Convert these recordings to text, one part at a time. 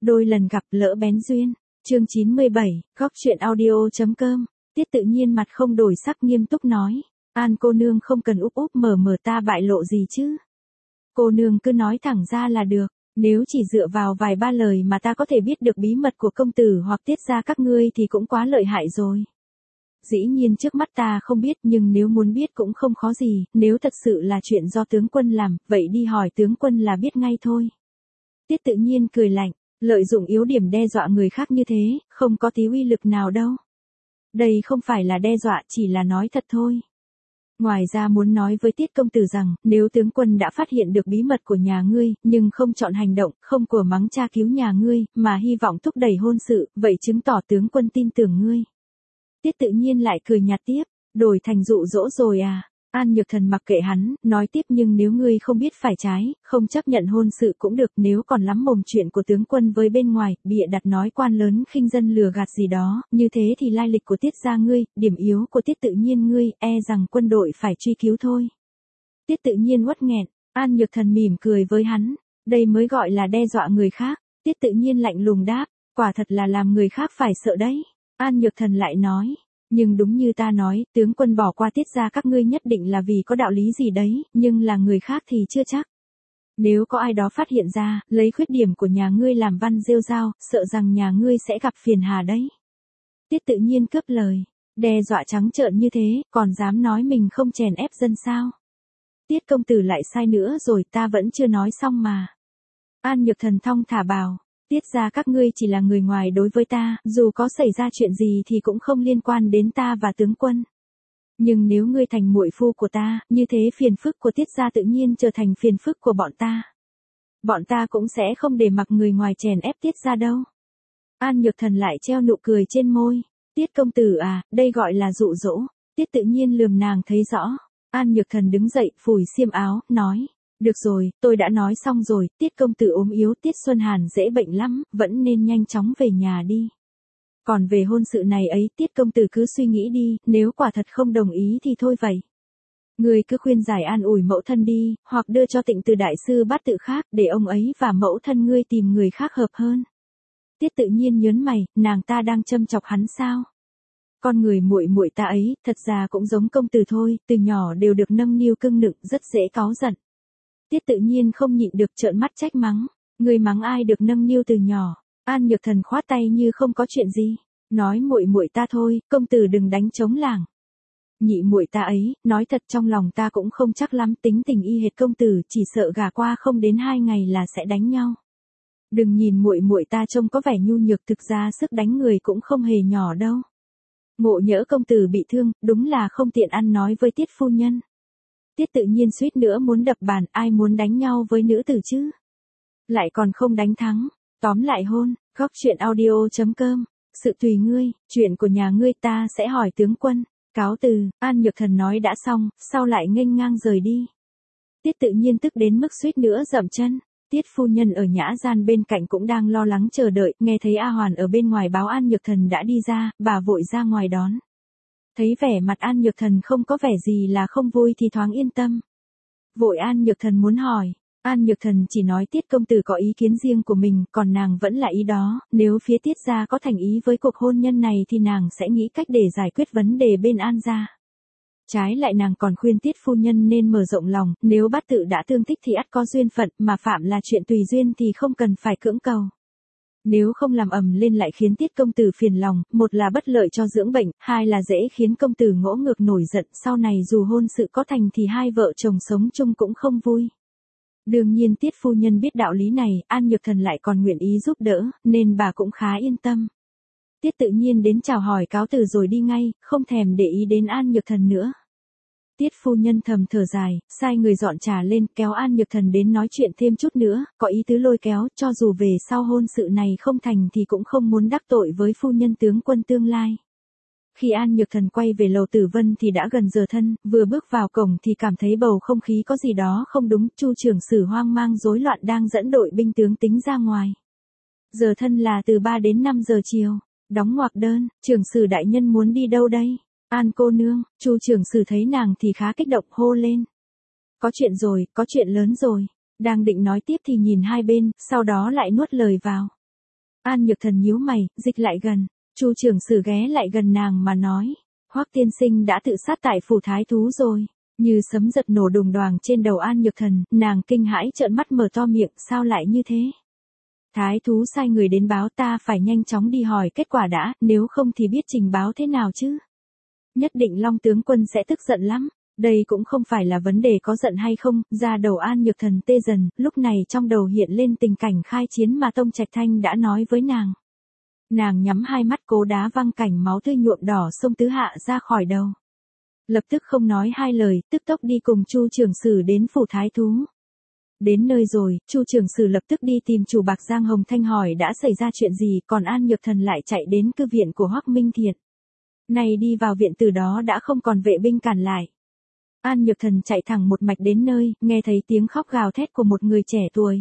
Đôi lần gặp lỡ bén duyên. Chương 97, góc truyện audio.com. Tiết Tự Nhiên mặt không đổi sắc nghiêm túc nói. An cô nương không cần úp úp mở mở ta bại lộ gì chứ. Cô nương cứ nói thẳng ra là được. Nếu chỉ dựa vào vài ba lời mà ta có thể biết được bí mật của công tử hoặc tiết ra các ngươi thì cũng quá lợi hại rồi. Dĩ nhiên trước mắt ta không biết, nhưng nếu muốn biết cũng không khó gì, nếu thật sự là chuyện do tướng quân làm, vậy đi hỏi tướng quân là biết ngay thôi. Tiết Tự Nhiên cười lạnh, lợi dụng yếu điểm đe dọa người khác như thế, không có tí uy lực nào đâu. Đây không phải là đe dọa, chỉ là nói thật thôi. Ngoài ra muốn nói với Tiết công tử rằng, nếu tướng quân đã phát hiện được bí mật của nhà ngươi, nhưng không chọn hành động, không của mắng cha cứu nhà ngươi, mà hy vọng thúc đẩy hôn sự, vậy chứng tỏ tướng quân tin tưởng ngươi. Tiết Tự Nhiên lại cười nhạt tiếp, đổi thành dụ dỗ rồi à. An Nhược Thần mặc kệ hắn, nói tiếp, nhưng nếu ngươi không biết phải trái, không chấp nhận hôn sự cũng được, nếu còn lắm mồm chuyện của tướng quân với bên ngoài, bịa đặt nói quan lớn khinh dân lừa gạt gì đó, như thế thì lai lịch của Tiết gia ngươi, điểm yếu của Tiết Tự Nhiên ngươi, e rằng quân đội phải truy cứu thôi. Tiết Tự Nhiên uất nghẹn, An Nhược Thần mỉm cười với hắn, đây mới gọi là đe dọa người khác. Tiết Tự Nhiên lạnh lùng đáp, quả thật là làm người khác phải sợ đấy. An Nhược Thần lại nói, nhưng đúng như ta nói, tướng quân bỏ qua Tiết gia các ngươi nhất định là vì có đạo lý gì đấy, nhưng là người khác thì chưa chắc. Nếu có ai đó phát hiện ra, lấy khuyết điểm của nhà ngươi làm văn rêu rao, sợ rằng nhà ngươi sẽ gặp phiền hà đấy. Tiết Tự Nhiên cướp lời, đe dọa trắng trợn như thế, còn dám nói mình không chèn ép dân sao? Tiết công tử lại sai nữa rồi, ta vẫn chưa nói xong mà. An Nhược Thần thong thả bảo, Tiết ra các ngươi chỉ là người ngoài đối với ta, dù có xảy ra chuyện gì thì cũng không liên quan đến ta và tướng quân. Nhưng nếu ngươi thành muội phu của ta, như thế phiền phức của Tiết gia tự nhiên trở thành phiền phức của bọn ta. Bọn ta cũng sẽ không để mặc người ngoài chèn ép Tiết gia đâu. An Nhược Thần lại treo nụ cười trên môi. Tiết công tử à, đây gọi là dụ dỗ. Tiết Tự Nhiên lườm nàng thấy rõ. An Nhược Thần đứng dậy, phủi xiêm áo, nói. Được rồi, tôi đã nói xong rồi, Tiết công tử ốm yếu, Tiết Xuân Hàn dễ bệnh lắm, vẫn nên nhanh chóng về nhà đi. Còn về hôn sự này ấy, Tiết công tử cứ suy nghĩ đi, nếu quả thật không đồng ý thì thôi vậy. Người cứ khuyên giải an ủi mẫu thân đi, hoặc đưa cho Tịnh Từ đại sư bát tự khác, để ông ấy và mẫu thân ngươi tìm người khác hợp hơn. Tiết Tự Nhiên nhớn mày, nàng ta đang châm chọc hắn sao? Con người muội muội ta ấy, thật ra cũng giống công tử thôi, từ nhỏ đều được nâng niu cưng nựng, rất dễ cáu giận. Tiết Tự Nhiên không nhịn được trợn mắt trách mắng, người mắng ai được nâng niu từ nhỏ? An Nhược Thần khoát tay như không có chuyện gì, nói muội muội ta thôi, công tử đừng đánh trống lảng. Nhị muội ta ấy, nói thật trong lòng ta cũng không chắc lắm, tính tình y hệt công tử, chỉ sợ gả qua không đến 2 ngày là sẽ đánh nhau. Đừng nhìn muội muội ta trông có vẻ nhu nhược, thực ra sức đánh người cũng không hề nhỏ đâu. Ngộ nhỡ công tử bị thương, đúng là không tiện ăn nói với Tiết phu nhân. Tiết Tự Nhiên suýt nữa muốn đập bàn, ai muốn đánh nhau với nữ tử chứ? Lại còn không đánh thắng. Tóm lại hôn, góc truyện audio.com. Sự tùy ngươi, chuyện của nhà ngươi ta sẽ hỏi tướng quân. Cáo từ, An Nhược Thần nói đã xong, sau lại nghênh ngang rời đi. Tiết Tự Nhiên tức đến mức suýt nữa dậm chân. Tiết phu nhân ở nhã gian bên cạnh cũng đang lo lắng chờ đợi, nghe thấy A Hoàn ở bên ngoài báo An Nhược Thần đã đi ra, bà vội ra ngoài đón. Thấy vẻ mặt An Nhược Thần không có vẻ gì là không vui thì thoáng yên tâm. Vội An Nhược Thần muốn hỏi. An Nhược Thần chỉ nói Tiết công tử có ý kiến riêng của mình, còn nàng vẫn là ý đó, nếu phía Tiết gia có thành ý với cuộc hôn nhân này thì nàng sẽ nghĩ cách để giải quyết vấn đề bên An gia. Trái lại nàng còn khuyên Tiết phu nhân nên mở rộng lòng, nếu bát tự đã tương thích thì ắt có duyên phận, mà phạm là chuyện tùy duyên thì không cần phải cưỡng cầu. Nếu không làm ầm lên lại khiến Tiết công tử phiền lòng, một là bất lợi cho dưỡng bệnh, hai là dễ khiến công tử ngỗ ngược nổi giận, sau này dù hôn sự có thành thì hai vợ chồng sống chung cũng không vui. Đương nhiên Tiết phu nhân biết đạo lý này, An Nhược Thần lại còn nguyện ý giúp đỡ, nên bà cũng khá yên tâm. Tiết Tự Nhiên đến chào hỏi cáo từ rồi đi ngay, không thèm để ý đến An Nhược Thần nữa. Tiết phu nhân thầm thở dài, sai người dọn trà lên, kéo An Nhược Thần đến nói chuyện thêm chút nữa, có ý tứ lôi kéo, cho dù về sau hôn sự này không thành thì cũng không muốn đắc tội với phu nhân tướng quân tương lai. Khi An Nhược Thần quay về lầu Tử Vân thì đã gần giờ thân, vừa bước vào cổng thì cảm thấy bầu không khí có gì đó không đúng, Chu trưởng sử hoang mang rối loạn đang dẫn đội binh tướng tính ra ngoài. Giờ thân là từ 3 đến 5 giờ chiều. Đóng ngoặc đơn, trưởng sử đại nhân muốn đi đâu đây? An cô nương, Chu trưởng sử thấy nàng thì khá kích động hô lên. Có chuyện rồi, có chuyện lớn rồi. Đang định nói tiếp thì nhìn hai bên, sau đó lại nuốt lời vào. An Nhược Thần nhíu mày, dịch lại gần. Chu trưởng sử ghé lại gần nàng mà nói. Hoắc tiên sinh đã tự sát tại phủ thái thú rồi. Như sấm giật nổ đùng đoàng trên đầu An Nhược Thần, nàng kinh hãi trợn mắt mở to miệng, sao lại như thế? Thái thú sai người đến báo, ta phải nhanh chóng đi hỏi kết quả đã, nếu không thì biết trình báo thế nào chứ? Nhất định Long tướng quân sẽ tức giận lắm. Đây cũng không phải là vấn đề có giận hay không, ra đầu An Nhược Thần tê dần, lúc này trong đầu hiện lên tình cảnh khai chiến mà Tông Trạch Thanh đã nói với nàng. Nàng nhắm hai mắt cố đá văng cảnh máu tươi nhuộm đỏ sông Tứ Hạ ra khỏi đầu. Lập tức không nói hai lời, tức tốc đi cùng Chu trưởng sử đến phủ thái thú. Đến nơi rồi, Chu trưởng sử lập tức đi tìm chủ Bạc Giang Hồng Thanh hỏi đã xảy ra chuyện gì, còn An Nhược Thần lại chạy đến cư viện của Hoắc Minh Thiện. Này đi vào viện từ đó đã không còn vệ binh cản lại. An Nhược Thần chạy thẳng một mạch đến nơi, nghe thấy tiếng khóc gào thét của một người trẻ tuổi.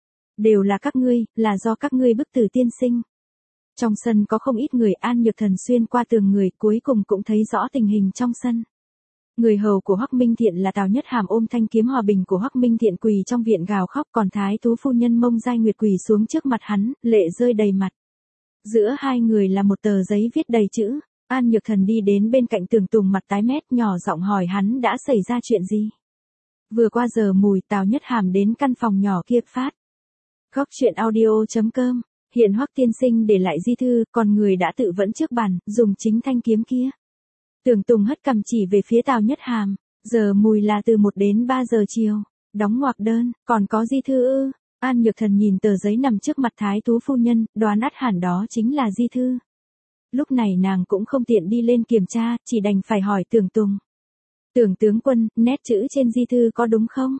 Đều là các ngươi, là do các ngươi bức tử tiên sinh. Trong sân có không ít người, An Nhược Thần xuyên qua tường người, cuối cùng cũng thấy rõ tình hình trong sân. Người hầu của Hoắc Minh Thiện là Tào Nhất Hàm ôm thanh kiếm hòa bình của Hoắc Minh Thiện quỳ trong viện gào khóc, còn thái thú phu nhân Mông Giai Nguyệt quỳ xuống trước mặt hắn, lệ rơi đầy mặt. Giữa hai người là một tờ giấy viết đầy chữ. An Nhược Thần đi đến bên cạnh Tưởng Tùng mặt tái mét, nhỏ giọng hỏi hắn đã xảy ra chuyện gì. Vừa qua giờ mùi, Tào Nhất Hàm đến căn phòng nhỏ kia phát. Góc truyện audio.com. Hiện Hoắc tiên sinh để lại di thư, còn người đã tự vẫn trước bàn, dùng chính thanh kiếm kia. Tưởng Tùng hất cằm chỉ về phía Tào Nhất Hàm. Giờ mùi là từ 1 đến 3 giờ chiều. Đóng ngoặc đơn, còn có di thư ư? An Nhược Thần nhìn tờ giấy nằm trước mặt thái thú phu nhân, đoán ắt hẳn đó chính là di thư. Lúc này nàng cũng không tiện đi lên kiểm tra, chỉ đành phải hỏi Tưởng Tùng. Tưởng tướng quân, nét chữ trên di thư có đúng không?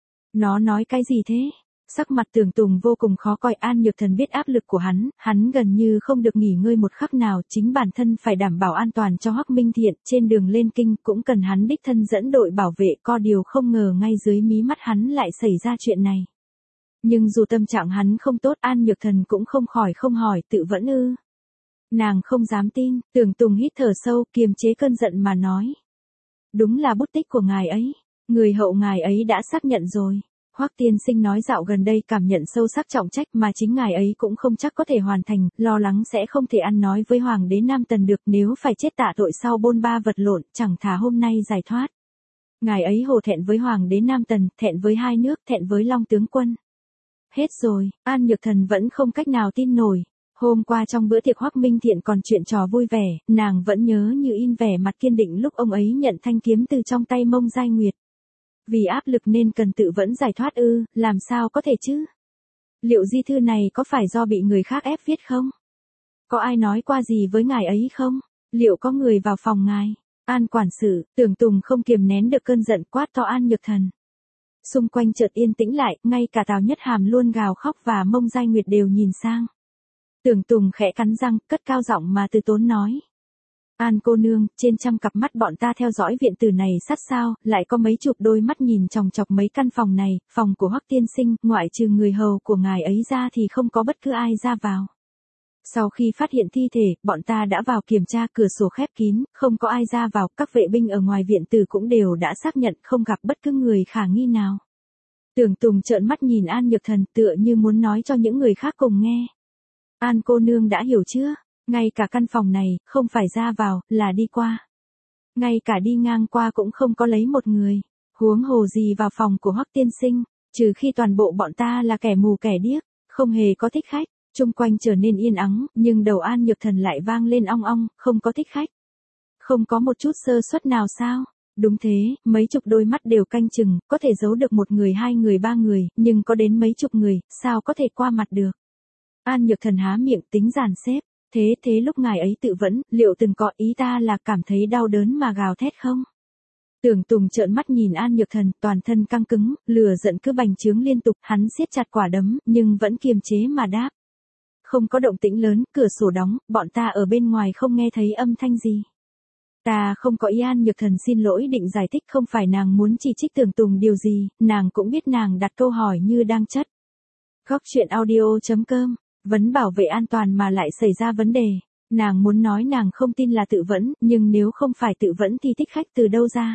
Nó nói cái gì thế? Sắc mặt Tưởng Tùng vô cùng khó coi. An Nhược Thần biết áp lực của hắn gần như không được nghỉ ngơi một khắc nào, chính bản thân phải đảm bảo an toàn cho Hoắc Minh Thiện, trên đường lên kinh cũng cần hắn đích thân dẫn đội bảo vệ, có điều không ngờ ngay dưới mí mắt hắn lại xảy ra chuyện này. Nhưng dù tâm trạng hắn không tốt, An Nhược Thần cũng không khỏi không hỏi, tự vẫn ư? Nàng không dám tin. Tưởng Tùng hít thở sâu, kiềm chế cơn giận mà nói. Đúng là bút tích của ngài ấy. Người hậu ngài ấy đã xác nhận rồi. Hoắc tiên sinh nói dạo gần đây cảm nhận sâu sắc trọng trách mà chính ngài ấy cũng không chắc có thể hoàn thành, lo lắng sẽ không thể ăn nói với Hoàng đế Nam Tần được, nếu phải chết tạ tội sau bôn ba vật lộn, chẳng thà hôm nay giải thoát. Ngài ấy hổ thẹn với Hoàng đế Nam Tần, thẹn với hai nước, thẹn với Long tướng quân. Hết rồi, An Nhược Thần vẫn không cách nào tin nổi. Hôm qua trong bữa tiệc Hoắc Minh Thiện còn chuyện trò vui vẻ, nàng vẫn nhớ như in vẻ mặt kiên định lúc ông ấy nhận thanh kiếm từ trong tay Mông Giai Nguyệt. Vì áp lực nên cần tự vẫn giải thoát ư, làm sao có thể chứ? Liệu di thư này có phải do bị người khác ép viết không? Có ai nói qua gì với ngài ấy không? Liệu có người vào phòng ngài? An quản sự, Tưởng Tùng không kiềm nén được cơn giận quát to An Nhược Thần. Xung quanh chợt yên tĩnh lại, ngay cả Tào Nhất Hàm luôn gào khóc và Mông Giai Nguyệt đều nhìn sang. Tưởng Tùng khẽ cắn răng, cất cao giọng mà từ tốn nói. An cô nương, trên trăm cặp mắt bọn ta theo dõi viện tử này sát sao, lại có mấy chục đôi mắt nhìn chòng chọc mấy căn phòng này, phòng của Hoắc tiên sinh, ngoại trừ người hầu của ngài ấy ra thì không có bất cứ ai ra vào. Sau khi phát hiện thi thể, bọn ta đã vào kiểm tra, cửa sổ khép kín, không có ai ra vào, các vệ binh ở ngoài viện tử cũng đều đã xác nhận không gặp bất cứ người khả nghi nào. Tưởng Tùng trợn mắt nhìn An Nhược Thần, tựa như muốn nói cho những người khác cùng nghe. An cô nương đã hiểu chưa? Ngay cả căn phòng này, không phải ra vào, là đi qua. Ngay cả đi ngang qua cũng không có lấy một người. Huống hồ gì vào phòng của Hoắc tiên sinh, trừ khi toàn bộ bọn ta là kẻ mù kẻ điếc, không hề có thích khách. Chung quanh trở nên yên ắng, nhưng đầu An Nhược Thần lại vang lên ong ong, không có thích khách. Không có một chút sơ suất nào sao? Đúng thế, mấy chục đôi mắt đều canh chừng, có thể giấu được một người, hai người, ba người, nhưng có đến mấy chục người, sao có thể qua mặt được? An Nhược Thần há miệng tính dàn xếp. Thế lúc ngài ấy tự vẫn, liệu từng có ý ta là cảm thấy đau đớn mà gào thét không? Tưởng Tùng trợn mắt nhìn An Nhược Thần, toàn thân căng cứng, lửa giận cứ bành trướng liên tục, hắn siết chặt quả đấm, nhưng vẫn kiềm chế mà đáp. Không có động tĩnh lớn, cửa sổ đóng, bọn ta ở bên ngoài không nghe thấy âm thanh gì. Ta không có ý. An Nhược Thần xin lỗi định giải thích, không phải nàng muốn chỉ trích Tưởng Tùng điều gì, nàng cũng biết nàng đặt câu hỏi như đang chất. Góc truyện audio.com. Vấn bảo vệ an toàn mà lại xảy ra vấn đề. Nàng muốn nói nàng không tin là tự vẫn, nhưng nếu không phải tự vẫn thì thích khách từ đâu ra?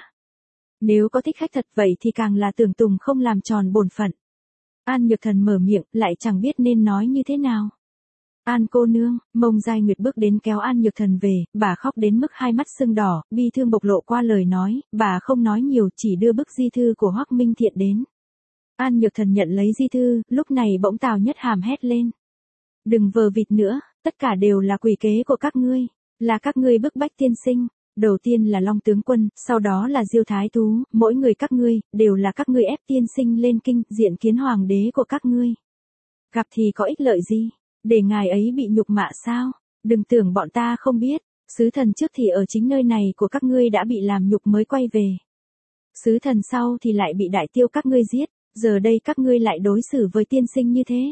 Nếu có thích khách thật vậy thì càng là Tưởng Tùng không làm tròn bổn phận. An Nhược Thần mở miệng, lại chẳng biết nên nói như thế nào. An cô nương, Mông Giai Nguyệt bước đến kéo An Nhược Thần về, bà khóc đến mức hai mắt sưng đỏ, bi thương bộc lộ qua lời nói, bà không nói nhiều chỉ đưa bức di thư của Hoắc Minh Thiện đến. An Nhược Thần nhận lấy di thư, lúc này bỗng Tào Nhất Hàm hét lên. Đừng vờ vịt nữa, tất cả đều là quỷ kế của các ngươi, là các ngươi bức bách tiên sinh. Đầu tiên là Long tướng quân, sau đó là Diêu Thái Thú, mỗi người các ngươi, đều là các ngươi ép tiên sinh lên kinh, diện kiến hoàng đế của các ngươi. Gặp thì có ích lợi gì? Để ngài ấy bị nhục mạ sao? Đừng tưởng bọn ta không biết, sứ thần trước thì ở chính nơi này của các ngươi đã bị làm nhục mới quay về. Sứ thần sau thì lại bị đại tiêu các ngươi giết, giờ đây các ngươi lại đối xử với tiên sinh như thế.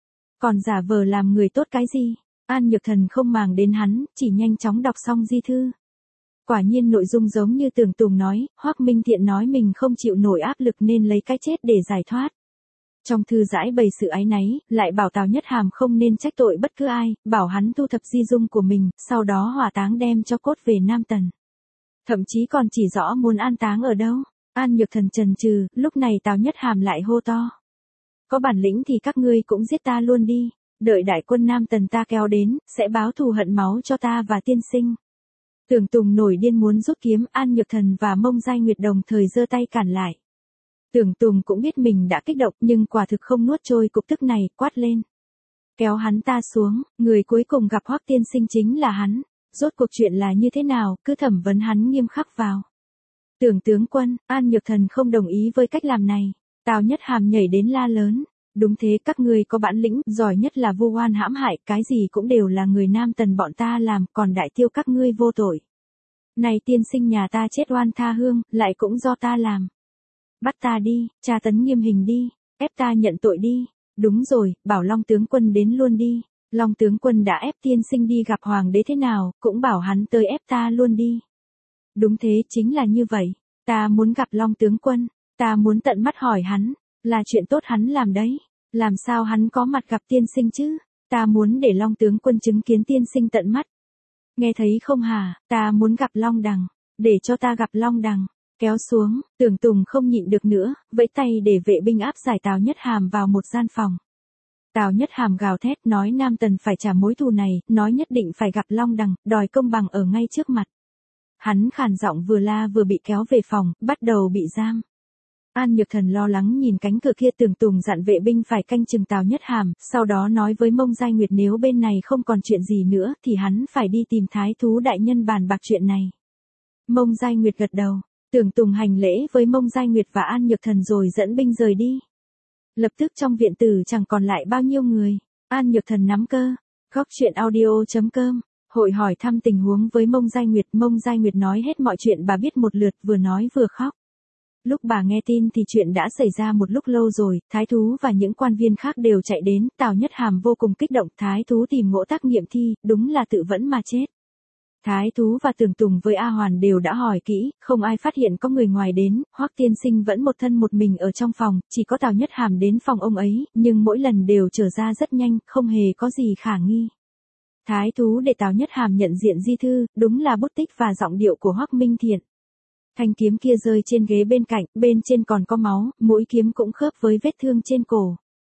Còn giả vờ làm người tốt cái gì? An Nhược Thần không màng đến hắn, chỉ nhanh chóng đọc xong di thư. Quả nhiên nội dung giống như Tưởng Tùng nói, Hoắc Minh Thiện nói mình không chịu nổi áp lực nên lấy cái chết để giải thoát. Trong thư giải bày sự áy náy, lại bảo Tào Nhất Hàm không nên trách tội bất cứ ai, bảo hắn thu thập di dung của mình, sau đó hỏa táng đem cho cốt về Nam Tần. Thậm chí còn chỉ rõ muốn an táng ở đâu. An Nhược Thần chần chừ, lúc này Tào Nhất Hàm lại hô to. Có bản lĩnh thì các ngươi cũng giết ta luôn đi, đợi đại quân Nam Tần ta kéo đến, sẽ báo thù hận máu cho ta và tiên sinh. Tưởng Tùng nổi điên muốn rút kiếm, An Nhược Thần và Mông Giai Nguyệt đồng thời giơ tay cản lại. Tưởng Tùng cũng biết mình đã kích động nhưng quả thực không nuốt trôi cục tức này, quát lên. Kéo hắn ta xuống, người cuối cùng gặp Hoắc tiên sinh chính là hắn. Rốt cuộc chuyện là như thế nào, cứ thẩm vấn hắn nghiêm khắc vào. Tưởng tướng quân, An Nhược Thần không đồng ý với cách làm này. Tào Nhất Hàm nhảy đến la lớn. Đúng thế, các ngươi có bản lĩnh, giỏi nhất là vu oan hãm hại, cái gì cũng đều là người Nam Tần bọn ta làm, còn đại tiêu các ngươi vô tội. Này tiên sinh nhà ta chết oan tha hương, lại cũng do ta làm. Bắt ta đi, tra tấn nghiêm hình đi, ép ta nhận tội đi. Đúng rồi, bảo Long tướng quân đến luôn đi. Long tướng quân đã ép tiên sinh đi gặp hoàng đế thế nào, cũng bảo hắn tới ép ta luôn đi. Đúng thế, chính là như vậy. Ta muốn gặp Long tướng quân, ta muốn tận mắt hỏi hắn, là chuyện tốt hắn làm đấy. Làm sao hắn có mặt gặp tiên sinh chứ? Ta muốn để Long tướng quân chứng kiến tiên sinh tận mắt. Nghe thấy không hả? Ta muốn gặp Long Đằng, để cho ta gặp Long Đằng. Kéo xuống, Tưởng Tùng không nhịn được nữa, vẫy tay để vệ binh áp giải Tào Nhất Hàm vào một gian phòng. Tào Nhất Hàm gào thét nói Nam Tần phải trả mối thù này, nói nhất định phải gặp Long Đằng, đòi công bằng ở ngay trước mặt. Hắn khàn giọng vừa la vừa bị kéo về phòng, bắt đầu bị giam. An Nhược Thần lo lắng nhìn cánh cửa kia, Tưởng Tùng dặn vệ binh phải canh chừng Tào Nhất Hàm, sau đó nói với Mông Giai Nguyệt nếu bên này không còn chuyện gì nữa thì hắn phải đi tìm Thái Thú đại nhân bàn bạc chuyện này. Mông Giai Nguyệt gật đầu, Tưởng Tùng hành lễ với Mông Giai Nguyệt và An Nhược Thần rồi dẫn binh rời đi. Lập tức trong viện tử chẳng còn lại bao nhiêu người. An Nhược Thần nắm cơ. Góc truyện audio.com. Hội hỏi thăm tình huống với Mông Giai Nguyệt. Mông Giai Nguyệt nói hết mọi chuyện bà biết một lượt, vừa nói vừa khóc. Lúc bà nghe tin thì chuyện đã xảy ra một lúc lâu rồi, Thái Thú và những quan viên khác đều chạy đến, Tào Nhất Hàm vô cùng kích động, Thái Thú tìm Ngỗ Tác nghiệm thi, đúng là tự vẫn mà chết. Thái Thú và Tưởng Tùng với A Hoàn đều đã hỏi kỹ, không ai phát hiện có người ngoài đến, Hoắc tiên sinh vẫn một thân một mình ở trong phòng, chỉ có Tào Nhất Hàm đến phòng ông ấy, nhưng mỗi lần đều trở ra rất nhanh, không hề có gì khả nghi. Thái Thú để Tào Nhất Hàm nhận diện di thư, đúng là bút tích và giọng điệu của Hoắc Minh Thiện. Thanh kiếm kia rơi trên ghế bên cạnh, bên trên còn có máu, mũi kiếm cũng khớp với vết thương trên cổ.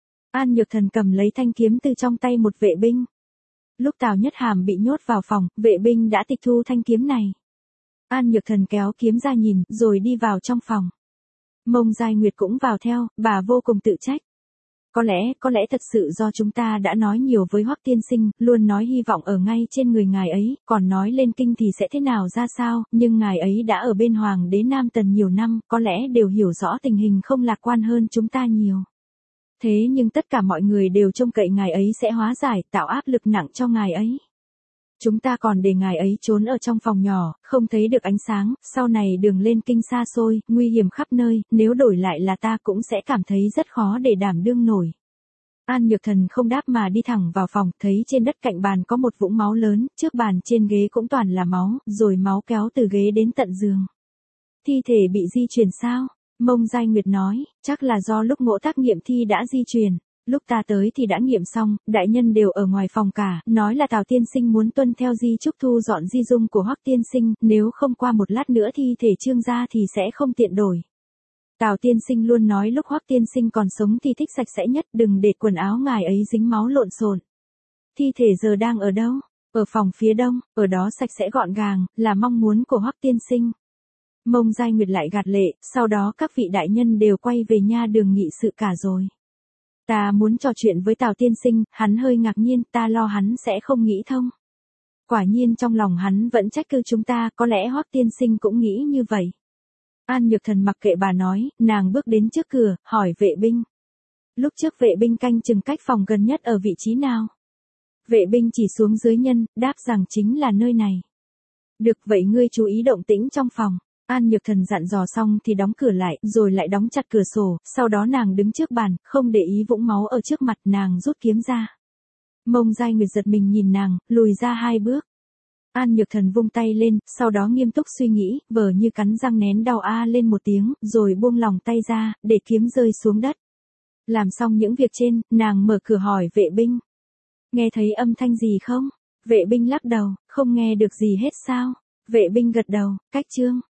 An Nhược Thần cầm lấy thanh kiếm từ trong tay một vệ binh. Lúc Tào Nhất Hàm bị nhốt vào phòng, vệ binh đã tịch thu thanh kiếm này. An Nhược Thần kéo kiếm ra nhìn, rồi đi vào trong phòng. Mông Giai Nguyệt cũng vào theo, bà vô cùng tự trách. Có lẽ thật sự do chúng ta đã nói nhiều với Hoắc tiên sinh, luôn nói hy vọng ở ngay trên người ngài ấy, còn nói lên kinh thì sẽ thế nào ra sao, nhưng ngài ấy đã ở bên Hoàng đế Nam Tần nhiều năm, có lẽ đều hiểu rõ tình hình không lạc quan hơn chúng ta nhiều. Thế nhưng tất cả mọi người đều trông cậy ngài ấy sẽ hóa giải, tạo áp lực nặng cho ngài ấy. Chúng ta còn để ngài ấy trốn ở trong phòng nhỏ, không thấy được ánh sáng, sau này đường lên kinh xa xôi, nguy hiểm khắp nơi, nếu đổi lại là ta cũng sẽ cảm thấy rất khó để đảm đương nổi. An Nhược Thần không đáp mà đi thẳng vào phòng, thấy trên đất cạnh bàn có một vũng máu lớn, trước bàn trên ghế cũng toàn là máu, rồi máu kéo từ ghế đến tận giường. Thi thể bị di chuyển sao? Mông Giai Nguyệt nói, chắc là do lúc Ngỗ Tác nghiệm thi đã di chuyển. Lúc ta tới thì đã nghiệm xong, đại nhân đều ở ngoài phòng cả, nói là Tào tiên sinh muốn tuân theo di chúc thu dọn di dung của Hoắc tiên sinh, nếu không qua một lát nữa thi thể trương ra thì sẽ không tiện đổi. Tào tiên sinh luôn nói lúc Hoắc tiên sinh còn sống thì thích sạch sẽ nhất, đừng để quần áo ngài ấy dính máu lộn xộn. Thi thể giờ đang ở đâu? Ở phòng phía đông, ở đó sạch sẽ gọn gàng, là mong muốn của Hoắc tiên sinh. Mông Giai Nguyệt lại gạt lệ, sau đó các vị đại nhân đều quay về nha đường nghị sự cả rồi. Ta muốn trò chuyện với Tào tiên sinh, hắn hơi ngạc nhiên, ta lo hắn sẽ không nghĩ thông. Quả nhiên trong lòng hắn vẫn trách cứ chúng ta, có lẽ Hoắc tiên sinh cũng nghĩ như vậy. An Nhược Thần mặc kệ bà nói, nàng bước đến trước cửa, hỏi vệ binh. Lúc trước vệ binh canh chừng cách phòng gần nhất ở vị trí nào? Vệ binh chỉ xuống dưới nhân, đáp rằng chính là nơi này. Được vậy ngươi chú ý động tĩnh trong phòng. An Nhược Thần dặn dò xong thì đóng cửa lại, rồi lại đóng chặt cửa sổ, sau đó nàng đứng trước bàn, không để ý vũng máu ở trước mặt, nàng rút kiếm ra. Mông Giai Nguyệt giật mình nhìn nàng, lùi ra 2 bước. An Nhược Thần vung tay lên, sau đó nghiêm túc suy nghĩ, vờ như cắn răng nén đau lên một tiếng, rồi buông lòng tay ra, để kiếm rơi xuống đất. Làm xong những việc trên, nàng mở cửa hỏi vệ binh. Nghe thấy âm thanh gì không? Vệ binh lắc đầu, không nghe được gì hết sao? Vệ binh gật đầu, cách chương.